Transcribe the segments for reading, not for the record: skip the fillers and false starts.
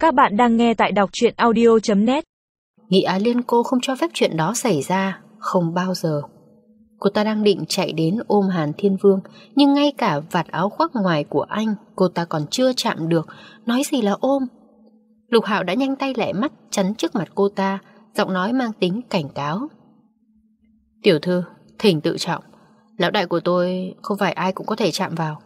Các bạn đang nghe tại đọc truyện audio.net. Nghị Á Liên cô không cho phép chuyện đó xảy ra, không bao giờ. Cô ta đang định chạy đến ôm Hàn Thiên Vương, nhưng ngay cả vạt áo khoác ngoài của anh cô ta còn chưa chạm được, nói gì là ôm. Lục Hạo đã nhanh tay lẹ mắt chắn trước mặt cô ta, giọng nói mang tính cảnh cáo. Tiểu thư, thỉnh tự trọng, lão đại của tôi không phải ai cũng có thể chạm vào.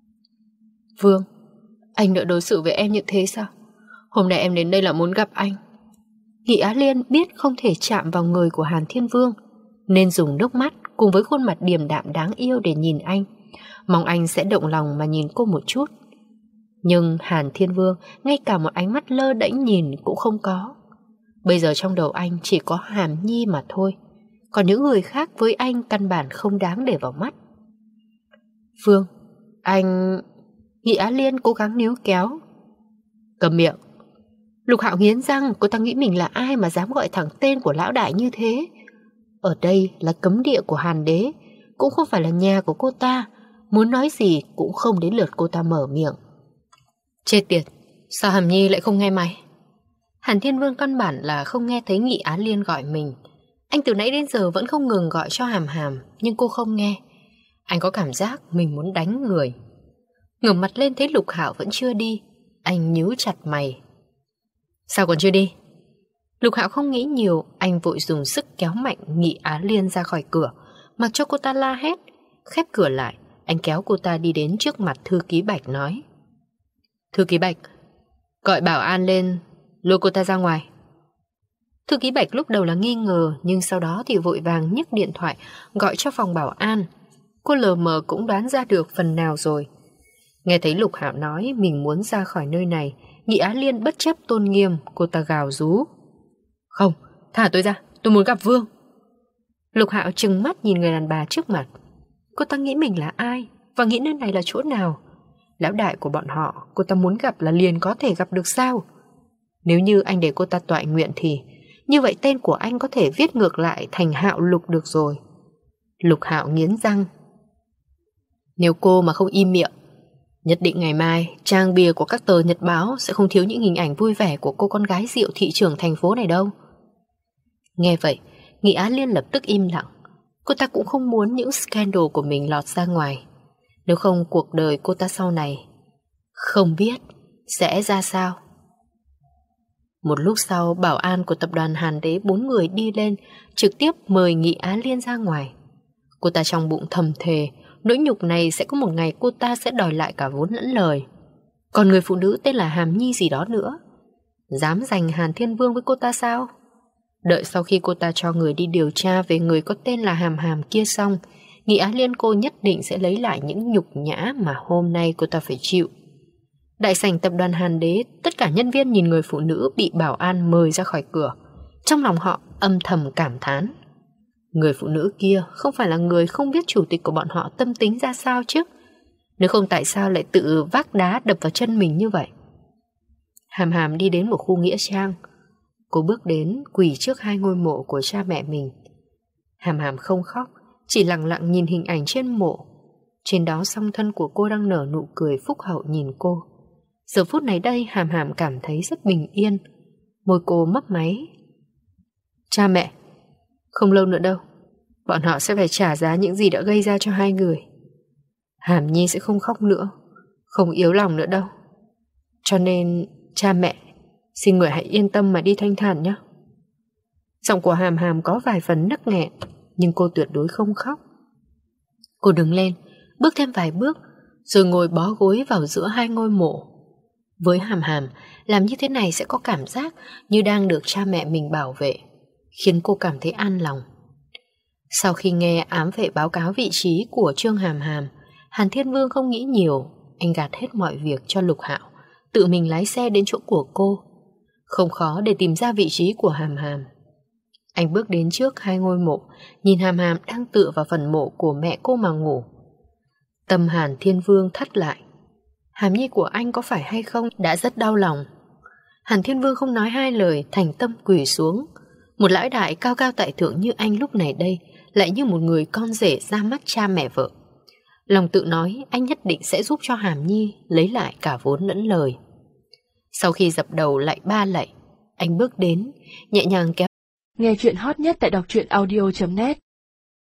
Vương, anh nỡ đối xử với em như thế sao? Hôm nay em đến đây là muốn gặp anh. Nghị Á Liên biết không thể chạm vào người của Hàn Thiên Vương, nên dùng nước mắt cùng với khuôn mặt điềm đạm đáng yêu để nhìn anh, mong anh sẽ động lòng mà nhìn cô một chút. Nhưng Hàn Thiên Vương ngay cả một ánh mắt lơ đễnh nhìn cũng không có. Bây giờ trong đầu anh chỉ có Hàm Nhi mà thôi, còn những người khác với anh căn bản không đáng để vào mắt. Vương, anh... Nghị Á Liên cố gắng níu kéo. Cầm miệng. Lục Hạo nghiến răng, cô ta nghĩ mình là ai mà dám gọi thẳng tên của lão đại như thế. Ở đây là cấm địa của Hàn đế, cũng không phải là nhà của cô ta, muốn nói gì cũng không đến lượt cô ta mở miệng. Chết tiệt, sao Hàm Nhi lại không nghe mày? Hàn Thiên Vương căn bản là không nghe thấy Nghị Á Liên gọi mình. Anh từ nãy đến giờ vẫn không ngừng gọi cho Hàm Hàm, nhưng cô không nghe. Anh có cảm giác mình muốn đánh người. Ngẩng mặt lên thấy Lục Hạo vẫn chưa đi, anh nhíu chặt mày. Sao còn chưa đi? Lục Hạo không nghĩ nhiều, anh vội dùng sức kéo mạnh Nghị Á Liên ra khỏi cửa, mặc cho cô ta la hét. Khép cửa lại, anh kéo cô ta đi đến trước mặt thư ký Bạch nói. Thư ký Bạch, gọi bảo an lên, lôi cô ta ra ngoài. Thư ký Bạch lúc đầu là nghi ngờ, nhưng sau đó thì vội vàng nhấc điện thoại gọi cho phòng bảo an. Cô lờ mờ cũng đoán ra được phần nào rồi. Nghe thấy Lục Hạo nói mình muốn ra khỏi nơi này, Nghị Á Liên bất chấp tôn nghiêm, cô ta gào rú. Không, thả tôi ra, tôi muốn gặp Vương. Lục Hạo trừng mắt nhìn người đàn bà trước mặt. Cô ta nghĩ mình là ai, và nghĩ nơi này là chỗ nào? Lão đại của bọn họ, cô ta muốn gặp là liền có thể gặp được sao? Nếu như anh để cô ta toại nguyện thì, như vậy tên của anh có thể viết ngược lại thành Hạo Lục được rồi. Lục Hạo nghiến răng. Nếu cô mà không im miệng, nhất định ngày mai trang bìa của các tờ nhật báo sẽ không thiếu những hình ảnh vui vẻ của cô con gái rượu thị trưởng thành phố này đâu. Nghe vậy, Nghị Á Liên lập tức im lặng. Cô ta cũng không muốn những scandal của mình lọt ra ngoài. Nếu không cuộc đời cô ta sau này không biết sẽ ra sao. Một lúc sau, bảo an của tập đoàn Hàn Đế 4 người đi lên, trực tiếp mời Nghị Á Liên ra ngoài. Cô ta trong bụng thầm thề, nỗi nhục này sẽ có một ngày cô ta sẽ đòi lại cả vốn lẫn lời. Còn người phụ nữ tên là Hàm Nhi gì đó nữa, dám giành Hàn Thiên Vương với cô ta sao? Đợi sau khi cô ta cho người đi điều tra về người có tên là Hàm Hàm kia xong, Nghị Á Liên cô nhất định sẽ lấy lại những nhục nhã mà hôm nay cô ta phải chịu. Đại sảnh tập đoàn Hàn Đế, tất cả nhân viên nhìn người phụ nữ bị bảo an mời ra khỏi cửa. Trong lòng họ âm thầm cảm thán. Người phụ nữ kia không phải là người không biết chủ tịch của bọn họ tâm tính ra sao chứ? Nếu không tại sao lại tự vác đá đập vào chân mình như vậy? Hàm Hàm đi đến một khu nghĩa trang. Cô bước đến quỳ trước 2 ngôi mộ của cha mẹ mình. Hàm Hàm không khóc, chỉ lặng lặng nhìn hình ảnh trên mộ. Trên đó song thân của cô đang nở nụ cười phúc hậu nhìn cô. Giờ phút này đây Hàm Hàm cảm thấy rất bình yên. Môi cô mấp máy. Cha mẹ, không lâu nữa đâu, bọn họ sẽ phải trả giá những gì đã gây ra cho 2 người. Hàm Nhi sẽ không khóc nữa, không yếu lòng nữa đâu. Cho nên, cha mẹ, xin người hãy yên tâm mà đi thanh thản nhé. Giọng của Hàm Hàm có vài phần nấc nghẹn, nhưng cô tuyệt đối không khóc. Cô đứng lên, bước thêm vài bước, rồi ngồi bó gối vào giữa 2 ngôi mộ. Với Hàm Hàm, làm như thế này sẽ có cảm giác như đang được cha mẹ mình bảo vệ, khiến cô cảm thấy an lòng. Sau khi nghe ám vệ báo cáo vị trí của Trương Hàm Hàm, Hàn Thiên Vương không nghĩ nhiều, anh gạt hết mọi việc cho Lục Hạo, tự mình lái xe đến chỗ của cô. Không khó để tìm ra vị trí của Hàm Hàm. Anh bước đến trước 2 ngôi mộ, nhìn Hàm Hàm đang tựa vào phần mộ của mẹ cô mà ngủ. Tâm Hàn Thiên Vương thắt lại. Hàm Nhi của anh có phải hay không đã rất đau lòng. Hàn Thiên Vương không nói 2 lời, thành tâm quỳ xuống. Một lão đại cao cao tại thượng như anh lúc này đây lại như một người con rể ra mắt cha mẹ vợ. Lòng tự nói anh nhất định sẽ giúp cho Hàm Nhi lấy lại cả vốn lẫn lời. Sau khi dập đầu lại 3 lạy, anh bước đến, nhẹ nhàng kéo. Nghe chuyện hot nhất tại đọc truyện audio.net